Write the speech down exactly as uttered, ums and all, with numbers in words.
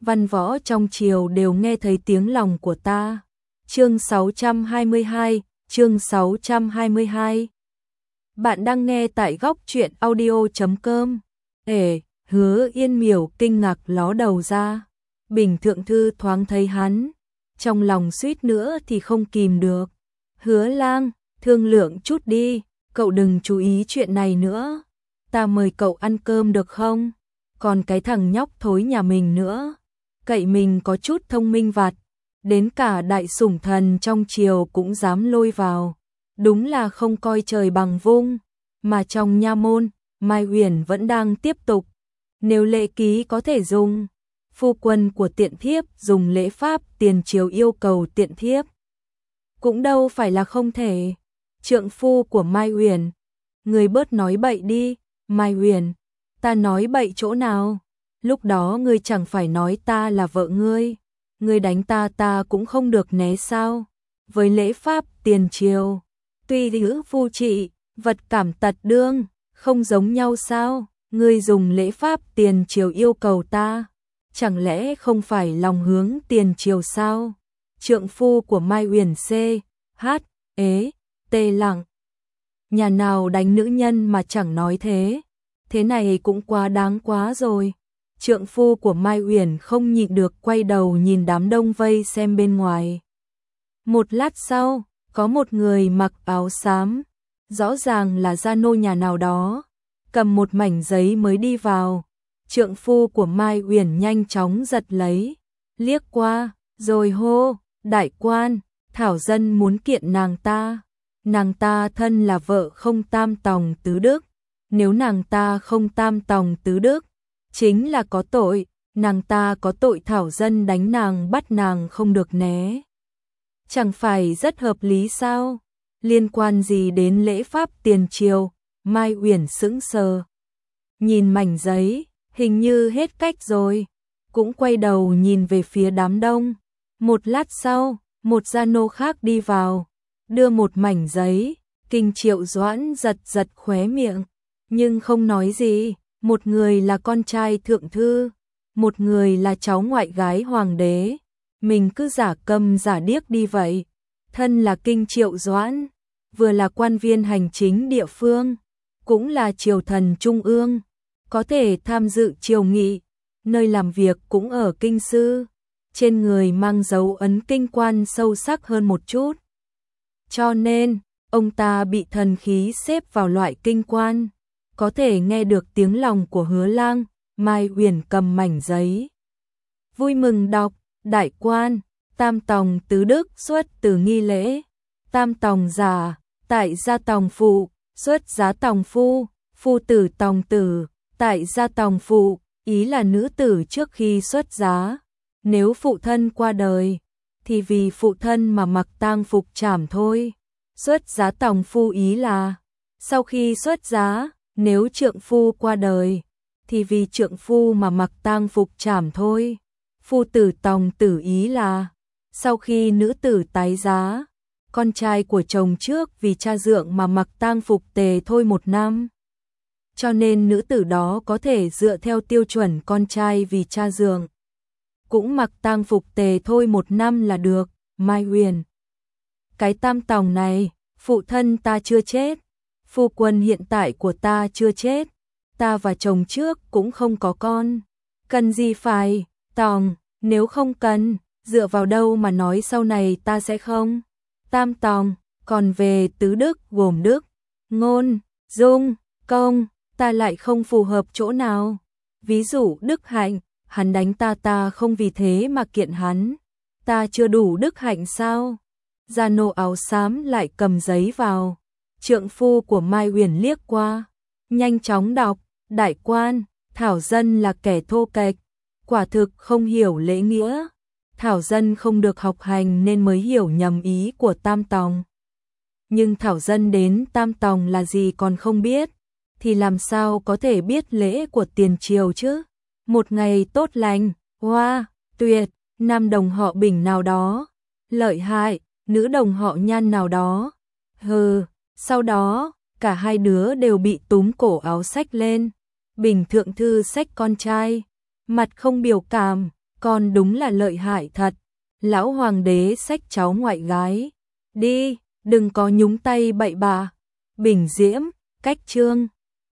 văn võ trong triều đều nghe thấy tiếng lòng của ta. Chương sáu trăm hai mươi hai, chương sáu trăm hai mươi hai. Bạn đang nghe tại góc truyện audio chấm com. Ể, Hứa Yên Miểu kinh ngạc ló đầu ra. Bình thượng thư thoáng thấy hắn, trong lòng suýt nữa thì không kìm được. Hứa Lang, thương lượng chút đi, cậu đừng chú ý chuyện này nữa. Ta mời cậu ăn cơm được không? Còn cái thằng nhóc thối nhà mình nữa, cậy mình có chút thông minh vặt, đến cả đại sủng thần trong triều cũng dám lôi vào. Đúng là không coi trời bằng vung. Mà trong nha môn, Mai Huyền vẫn đang tiếp tục. Nếu lễ ký có thể dùng, phu quân của tiện thiếp dùng lễ pháp tiền triều yêu cầu tiện thiếp, cũng đâu phải là không thể. Trượng phu của Mai Huyền, người bớt nói bậy đi. Mai Huyền, ta nói bậy chỗ nào? Lúc đó ngươi chẳng phải nói ta là vợ ngươi, ngươi đánh ta ta cũng không được né sao? Với lễ pháp tiền triều, tuy hữu phu trị, vật cảm tật đương, không giống nhau sao? Ngươi dùng lễ pháp tiền triều yêu cầu ta, chẳng lẽ không phải lòng hướng tiền triều sao? Trượng phu của Mai Huyền C. H. Ế. Tê lặng. Nhà nào đánh nữ nhân mà chẳng nói thế? Thế này cũng quá đáng quá rồi. Trượng phu của Mai Huyền không nhịn được quay đầu nhìn đám đông vây xem bên ngoài. Một lát sau, có một người mặc áo xám, rõ ràng là gia nô nhà nào đó, cầm một mảnh giấy mới đi vào. Trượng phu của Mai Huyền nhanh chóng giật lấy, liếc qua, rồi hô, đại quan, thảo dân muốn kiện nàng ta. Nàng ta thân là vợ không tam tòng tứ đức, nếu nàng ta không tam tòng tứ đức, chính là có tội, nàng ta có tội thảo dân đánh nàng bắt nàng không được né. Chẳng phải rất hợp lý sao? Liên quan gì đến lễ pháp tiền triều? Mai Huyền sững sờ, nhìn mảnh giấy, hình như hết cách rồi, cũng quay đầu nhìn về phía đám đông. Một lát sau, một gia nô khác đi vào, đưa một mảnh giấy. Kinh Triệu Doãn giật giật khóe miệng, nhưng không nói gì. Một người là con trai thượng thư, một người là cháu ngoại gái hoàng đế, mình cứ giả câm giả điếc đi vậy. Thân là Kinh Triệu Doãn, vừa là quan viên hành chính địa phương, cũng là triều thần trung ương, có thể tham dự triều nghị, nơi làm việc cũng ở kinh sư, trên người mang dấu ấn kinh quan sâu sắc hơn một chút. Cho nên, ông ta bị thần khí xếp vào loại kinh quan, có thể nghe được tiếng lòng của Hứa Lang. Mai Huyền cầm mảnh giấy, vui mừng đọc, đại quan, tam tòng tứ đức xuất từ nghi lễ, tam tòng giả, tại gia tòng phụ, xuất giá tòng phu, phu tử tòng tử, tại gia tòng phụ, ý là nữ tử trước khi xuất giá, nếu phụ thân qua đời, thì vì phụ thân mà mặc tang phục trảm thôi. Xuất giá tòng phu ý là sau khi xuất giá, nếu trượng phu qua đời, thì vì trượng phu mà mặc tang phục trảm thôi. Phu tử tòng tử ý là sau khi nữ tử tái giá, con trai của chồng trước vì cha dượng mà mặc tang phục tề thôi một năm. Cho nên nữ tử đó có thể dựa theo tiêu chuẩn con trai vì cha dượng cũng mặc tang phục tề thôi một năm là được. Mai Huyền, cái tam tòng này, phụ thân ta chưa chết, phu quân hiện tại của ta chưa chết, ta và chồng trước cũng không có con, cần gì phải tòng, nếu không cần, dựa vào đâu mà nói sau này ta sẽ không tam tòng. Còn về tứ đức gồm đức, ngôn, dung, công, ta lại không phù hợp chỗ nào. Ví dụ đức hạnh, hắn đánh ta ta không vì thế mà kiện hắn, ta chưa đủ đức hạnh sao? Gia nô áo xám lại cầm giấy vào. Trượng phu của Mai Huyền liếc qua, nhanh chóng đọc, đại quan, thảo dân là kẻ thô kệch, quả thực không hiểu lễ nghĩa, thảo dân không được học hành nên mới hiểu nhầm ý của tam tòng. Nhưng thảo dân đến tam tòng là gì còn không biết, thì làm sao có thể biết lễ của tiền triều chứ? Một ngày tốt lành, hoa, tuyệt, nam đồng họ Bình nào đó, lợi hại, nữ đồng họ Nhan nào đó. Hừ, sau đó, cả hai đứa đều bị túm cổ áo xách lên. Bình thượng thư xách con trai, mặt không biểu cảm, con đúng là lợi hại thật. Lão hoàng đế xách cháu ngoại gái. Đi, đừng có nhúng tay bậy bạ. Bình Diễm, cách chương.